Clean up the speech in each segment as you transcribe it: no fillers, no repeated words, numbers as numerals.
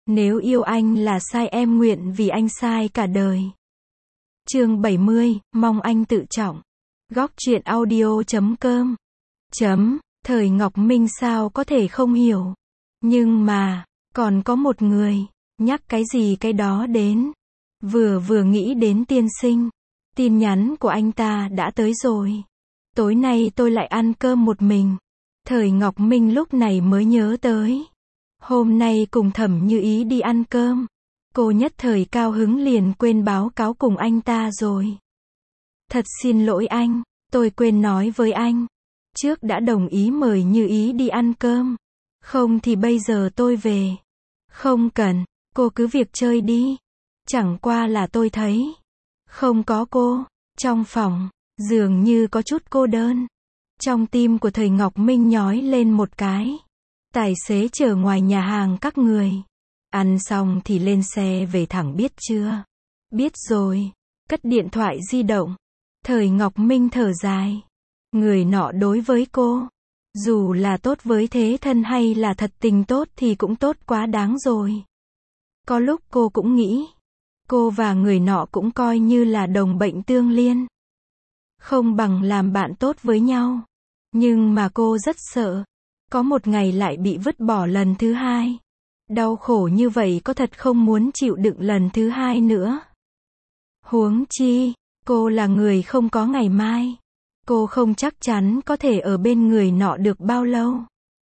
Nếu yêu anh là sai em nguyện vì anh sai cả đời. Chương 70, mong anh tự trọng. Góc truyện audio.com. Thời Ngọc Minh sao có thể không hiểu. Nhưng mà, còn có một người, nhắc cái gì cái đó đến. Vừa nghĩ đến tiên sinh. Tin nhắn của anh ta đã tới rồi. Tối nay tôi lại ăn cơm một mình. Thời Ngọc Minh lúc này mới nhớ tới. Hôm nay cùng Thẩm Như Ý đi ăn cơm. Cô nhất thời cao hứng liền quên báo cáo cùng anh ta rồi. Thật xin lỗi anh, tôi quên nói với anh. Trước đã đồng ý mời Như Ý đi ăn cơm. Không thì bây giờ tôi về. Không cần, cô cứ việc chơi đi. Chẳng qua là tôi thấy. Không có cô, trong phòng, dường như có chút cô đơn. Trong tim của Thời Ngọc Minh nhói lên một cái. Tài xế chờ ngoài nhà hàng các người. Ăn xong thì lên xe về thẳng biết chưa? Biết rồi. Cất điện thoại di động. Thời Ngọc Minh thở dài. Người nọ đối với cô, dù là tốt với thế thân hay là thật tình tốt thì cũng tốt quá đáng rồi. Có lúc cô cũng nghĩ, cô và người nọ cũng coi như là đồng bệnh tương liên. Không bằng làm bạn tốt với nhau. Nhưng mà cô rất sợ. Có một ngày lại bị vứt bỏ lần thứ hai. Đau khổ như vậy có thật không muốn chịu đựng lần thứ hai nữa. Huống chi, cô là người không có ngày mai. Cô không chắc chắn có thể ở bên người nọ được bao lâu.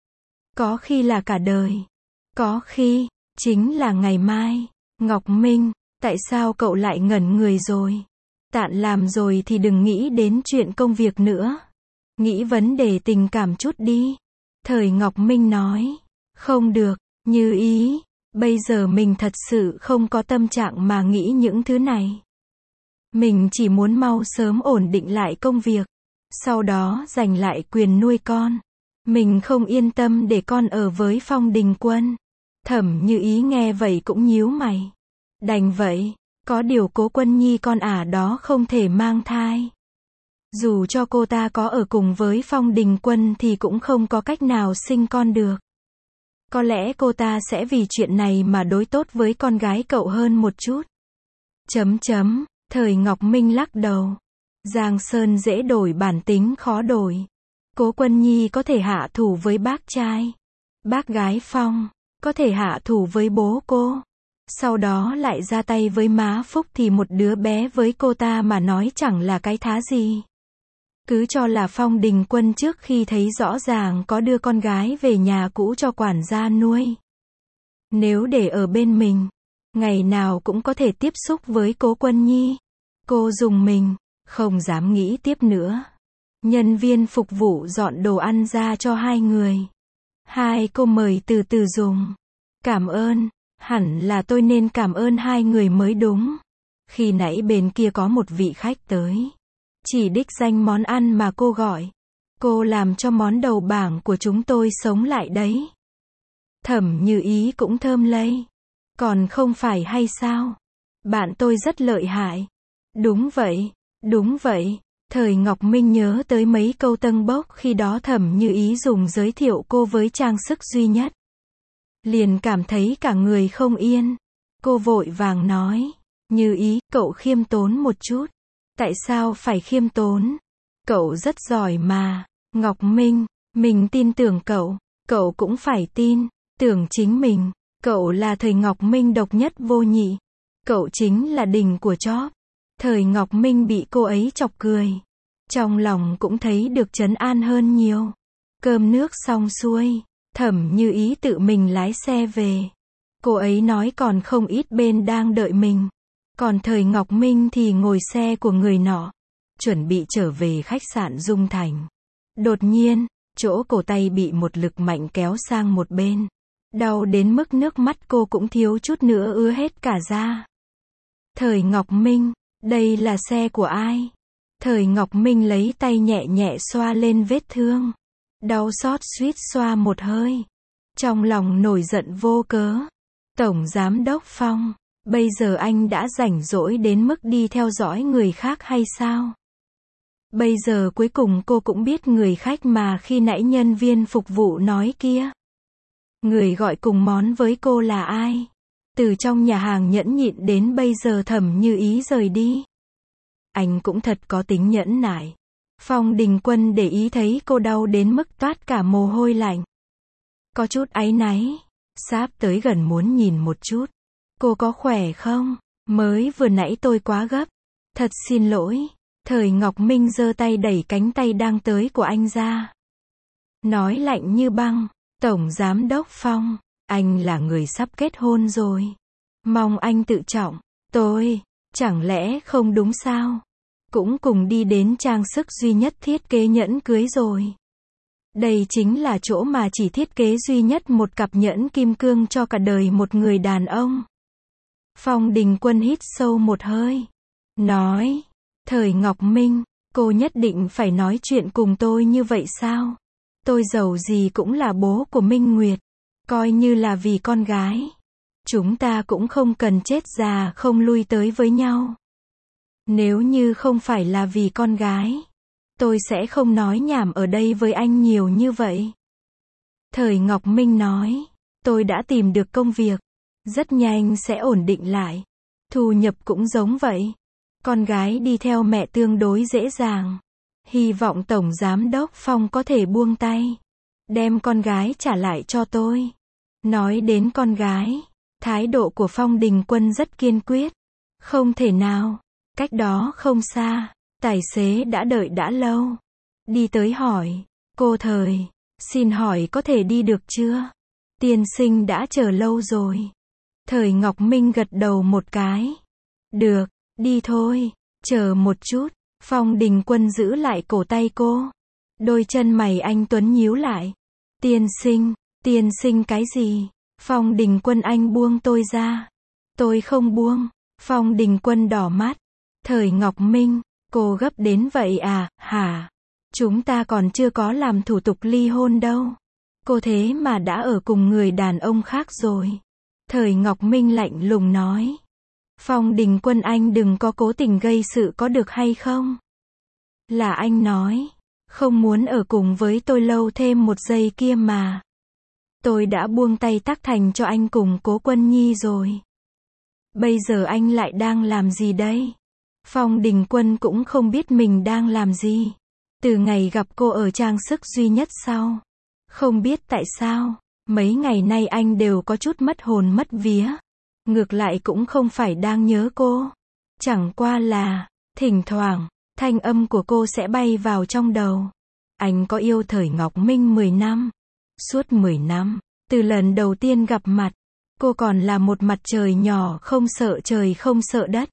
Có khi là cả đời. Có khi, chính là ngày mai. Ngọc Minh, tại sao cậu lại ngẩn người rồi? Tạn làm rồi thì đừng nghĩ đến chuyện công việc nữa. Nghĩ vấn đề tình cảm chút đi. Thời Ngọc Minh nói. Không được, Như Ý. Bây giờ mình thật sự không có tâm trạng mà nghĩ những thứ này. Mình chỉ muốn mau sớm ổn định lại công việc. Sau đó giành lại quyền nuôi con. Mình không yên tâm để con ở với Phong Đình Quân. Thẩm Như Ý nghe vậy cũng nhíu mày. Đành vậy, có điều Cố Quân Nhi con đó không thể mang thai. Dù cho cô ta có ở cùng với Phong Đình Quân thì cũng không có cách nào sinh con được. Có lẽ cô ta sẽ vì chuyện này mà đối tốt với con gái cậu hơn một chút. Thời Ngọc Minh lắc đầu. Giang Sơn dễ đổi bản tính khó đổi. Cố Quân Nhi có thể hạ thủ với bác trai. Bác gái Phong, có thể hạ thủ với bố cô. Sau đó lại ra tay với má Phúc thì một đứa bé với cô ta mà nói chẳng là cái thá gì. Cứ cho là Phong Đình Quân trước khi thấy rõ ràng có đưa con gái về nhà cũ cho quản gia nuôi. Nếu để ở bên mình, ngày nào cũng có thể tiếp xúc với Cố Quân Nhi. Cô dùng mình, không dám nghĩ tiếp nữa. Nhân viên phục vụ dọn đồ ăn ra cho hai người. Hai cô mời từ từ dùng. Cảm ơn, hẳn là tôi nên cảm ơn hai người mới đúng. Khi nãy bên kia có một vị khách tới. Chỉ đích danh món ăn mà cô gọi. Cô làm cho món đầu bảng của chúng tôi sống lại đấy. Thẩm Như Ý cũng thơm lây. Còn không phải hay sao? Bạn tôi rất lợi hại. Đúng vậy, đúng vậy. Thời Ngọc Minh nhớ tới mấy câu tân bốc khi đó Thẩm Như Ý dùng giới thiệu cô với trang sức duy nhất. Liền cảm thấy cả người không yên. Cô vội vàng nói. Như Ý, cậu khiêm tốn một chút. Tại sao phải khiêm tốn? Cậu rất giỏi mà. Ngọc Minh, mình tin tưởng cậu. Cậu cũng phải tin. Tưởng chính mình. Cậu là Thời Ngọc Minh độc nhất vô nhị. Cậu chính là đỉnh của chóp. Thời Ngọc Minh bị cô ấy chọc cười. Trong lòng cũng thấy được trấn an hơn nhiều. Cơm nước xong xuôi. Thẩm Như Ý tự mình lái xe về. Cô ấy nói còn không ít bên đang đợi mình. Còn Thời Ngọc Minh thì ngồi xe của người nọ. Chuẩn bị trở về khách sạn Dung Thành. Đột nhiên, chỗ cổ tay bị một lực mạnh kéo sang một bên. Đau đến mức nước mắt cô cũng thiếu chút nữa ứa hết cả ra. Thời Ngọc Minh, đây là xe của ai? Thời Ngọc Minh lấy tay nhẹ nhẹ xoa lên vết thương. Đau xót suýt xoa một hơi. Trong lòng nổi giận vô cớ. Tổng Giám đốc Phong, bây giờ anh đã rảnh rỗi đến mức đi theo dõi người khác hay sao? Bây giờ cuối cùng cô cũng biết người khách mà khi nãy nhân viên phục vụ nói kia. Người gọi cùng món với cô là ai? Từ trong nhà hàng nhẫn nhịn đến bây giờ Thẩm Như Ý rời đi. Anh cũng thật có tính nhẫn nại. Phong Đình Quân để ý thấy cô đau đến mức toát cả mồ hôi lạnh. Có chút áy náy. Sáp tới gần muốn nhìn một chút. Cô có khỏe không? Mới vừa nãy tôi quá gấp. Thật xin lỗi. Thời Ngọc Minh giơ tay đẩy cánh tay đang tới của anh ra. Nói lạnh như băng. Tổng Giám đốc Phong, anh là người sắp kết hôn rồi. Mong anh tự trọng. Tôi, chẳng lẽ không đúng sao? Cũng cùng đi đến trang sức duy nhất thiết kế nhẫn cưới rồi. Đây chính là chỗ mà chỉ thiết kế duy nhất một cặp nhẫn kim cương cho cả đời một người đàn ông. Phong Đình Quân hít sâu một hơi. Nói, Thời Ngọc Minh, cô nhất định phải nói chuyện cùng tôi như vậy sao? Tôi giàu gì cũng là bố của Minh Nguyệt. Coi như là vì con gái. Chúng ta cũng không cần chết già không lui tới với nhau. Nếu như không phải là vì con gái, tôi sẽ không nói nhảm ở đây với anh nhiều như vậy. Thời Ngọc Minh nói, tôi đã tìm được công việc. Rất nhanh sẽ ổn định lại. Thu nhập cũng giống vậy. Con gái đi theo mẹ tương đối dễ dàng. Hy vọng Tổng Giám đốc Phong có thể buông tay. Đem con gái trả lại cho tôi. Nói đến con gái, thái độ của Phong Đình Quân rất kiên quyết. Không thể nào. Cách đó không xa, tài xế đã đợi đã lâu. Đi tới hỏi, cô Thời, xin hỏi có thể đi được chưa? Tiên sinh đã chờ lâu rồi. Thời Ngọc Minh gật đầu một cái. Được, đi thôi, chờ một chút. Phong Đình Quân giữ lại cổ tay cô. Đôi chân mày anh tuấn nhíu lại. Tiên sinh cái gì? Phong Đình Quân anh buông tôi ra. Tôi không buông. Phong Đình Quân đỏ mắt. Thời Ngọc Minh, cô gấp đến vậy à, hả? Chúng ta còn chưa có làm thủ tục ly hôn đâu. Cô thế mà đã ở cùng người đàn ông khác rồi. Thời Ngọc Minh lạnh lùng nói. Phong Đình Quân anh đừng có cố tình gây sự có được hay không? Là anh nói, không muốn ở cùng với tôi lâu thêm một giây kia mà. Tôi đã buông tay Tắc Thành cho anh cùng Cố Quân Nhi rồi. Bây giờ anh lại đang làm gì đây? Phong Đình Quân cũng không biết mình đang làm gì. Từ ngày gặp cô ở trang sức duy nhất sau. Không biết tại sao, mấy ngày nay anh đều có chút mất hồn mất vía. Ngược lại cũng không phải đang nhớ cô. Chẳng qua là, thỉnh thoảng, thanh âm của cô sẽ bay vào trong đầu. Anh có yêu Thời Ngọc Minh 10 năm. Suốt 10 năm, từ lần đầu tiên gặp mặt, cô còn là một mặt trời nhỏ không sợ trời không sợ đất.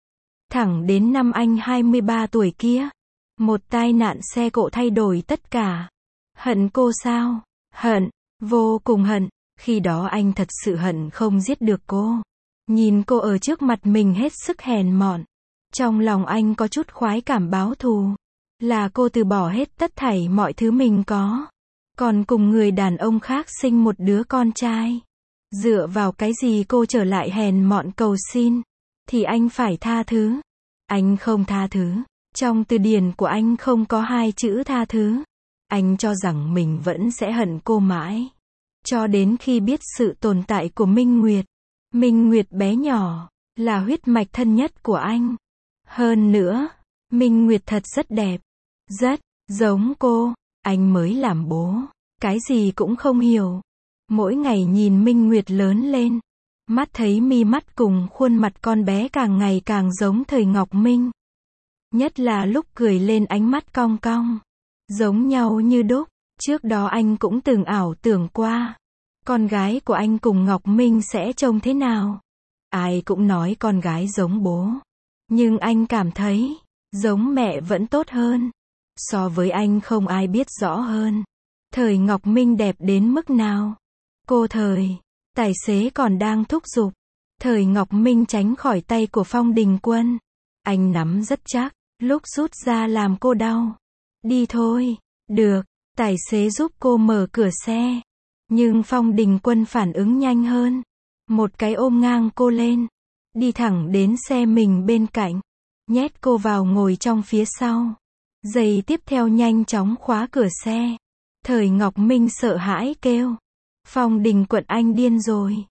Thẳng đến năm anh 23 tuổi kia, một tai nạn xe cộ thay đổi tất cả. Hận cô sao? Hận, vô cùng hận. Khi đó anh thật sự hận không giết được cô. Nhìn cô ở trước mặt mình hết sức hèn mọn. Trong lòng anh có chút khoái cảm báo thù. Là cô từ bỏ hết tất thảy mọi thứ mình có. Còn cùng người đàn ông khác sinh một đứa con trai. Dựa vào cái gì cô trở lại hèn mọn cầu xin? Thì anh phải tha thứ. Anh không tha thứ. Trong từ điển của anh không có hai chữ tha thứ. Anh cho rằng mình vẫn sẽ hận cô mãi. Cho đến khi biết sự tồn tại của Minh Nguyệt. Minh Nguyệt bé nhỏ, là huyết mạch thân nhất của anh. Hơn nữa, Minh Nguyệt thật rất đẹp. Rất, giống cô. Anh mới làm bố. Cái gì cũng không hiểu. Mỗi ngày nhìn Minh Nguyệt lớn lên. Mắt thấy mi mắt cùng khuôn mặt con bé càng ngày càng giống Thời Ngọc Minh. Nhất là lúc cười lên ánh mắt cong cong. Giống nhau như đúc. Trước đó anh cũng từng ảo tưởng qua. Con gái của anh cùng Ngọc Minh sẽ trông thế nào? Ai cũng nói con gái giống bố. Nhưng anh cảm thấy, giống mẹ vẫn tốt hơn. So với anh không ai biết rõ hơn. Thời Ngọc Minh đẹp đến mức nào? Cô Thời, tài xế còn đang thúc giục. Thời Ngọc Minh tránh khỏi tay của Phong Đình Quân. Anh nắm rất chắc, lúc rút ra làm cô đau. Đi thôi. Được, tài xế giúp cô mở cửa xe. Nhưng Phong Đình Quân phản ứng nhanh hơn. Một cái ôm ngang cô lên. Đi thẳng đến xe mình bên cạnh. Nhét cô vào ngồi trong phía sau. Giây tiếp theo nhanh chóng khóa cửa xe. Thời Ngọc Minh sợ hãi kêu. Phong Đình Quân anh điên rồi.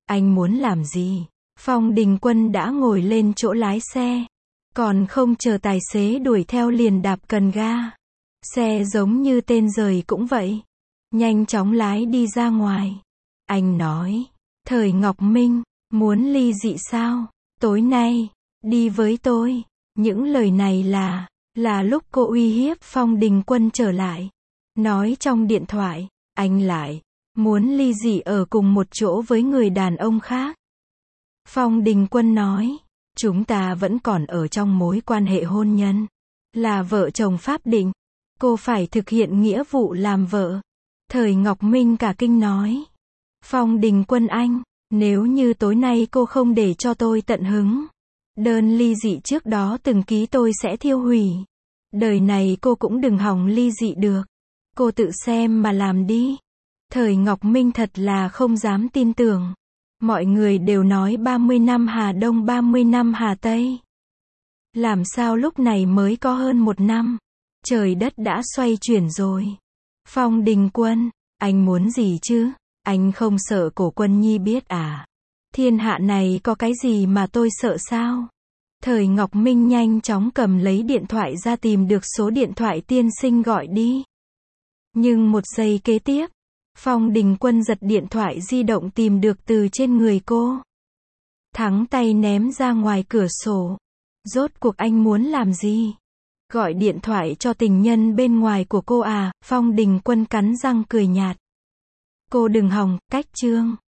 Anh muốn làm gì? Phong Đình Quân đã ngồi lên chỗ lái xe. Còn không chờ tài xế đuổi theo liền đạp cần ga. Xe giống như tên giời cũng vậy. Nhanh chóng lái đi ra ngoài. Anh nói, Thời Ngọc Minh, muốn ly dị sao? Tối nay, đi với tôi. Những lời này là lúc cô uy hiếp Phong Đình Quân trở lại. Nói trong điện thoại, anh lại muốn ly dị ở cùng một chỗ với người đàn ông khác. Phong Đình Quân nói, chúng ta vẫn còn ở trong mối quan hệ hôn nhân. Là vợ chồng pháp định. Cô phải thực hiện nghĩa vụ làm vợ. Thời Ngọc Minh cả kinh nói. Phong Đình Quân anh, nếu như tối nay cô không để cho tôi tận hứng. Đơn ly dị trước đó từng ký tôi sẽ thiêu hủy. Đời này cô cũng đừng hòng ly dị được. Cô tự xem mà làm đi. Thời Ngọc Minh thật là không dám tin tưởng. Mọi người đều nói 30 năm Hà Đông 30 năm Hà Tây. Làm sao lúc này mới có hơn 1 năm. Trời đất đã xoay chuyển rồi. Phong Đình Quân, anh muốn gì chứ? Anh không sợ Cổ Quân Nhi biết à? Thiên hạ này có cái gì mà tôi sợ sao? Thời Ngọc Minh nhanh chóng cầm lấy điện thoại ra tìm được số điện thoại tiên sinh gọi đi. Nhưng 1 giây kế tiếp, Phong Đình Quân giật điện thoại di động tìm được từ trên người cô. Thắng tay ném ra ngoài cửa sổ. Rốt cuộc anh muốn làm gì? Gọi điện thoại cho tình nhân bên ngoài của cô à? Phong Đình Quân cắn răng cười nhạt. Cô đừng hòng, cách chương.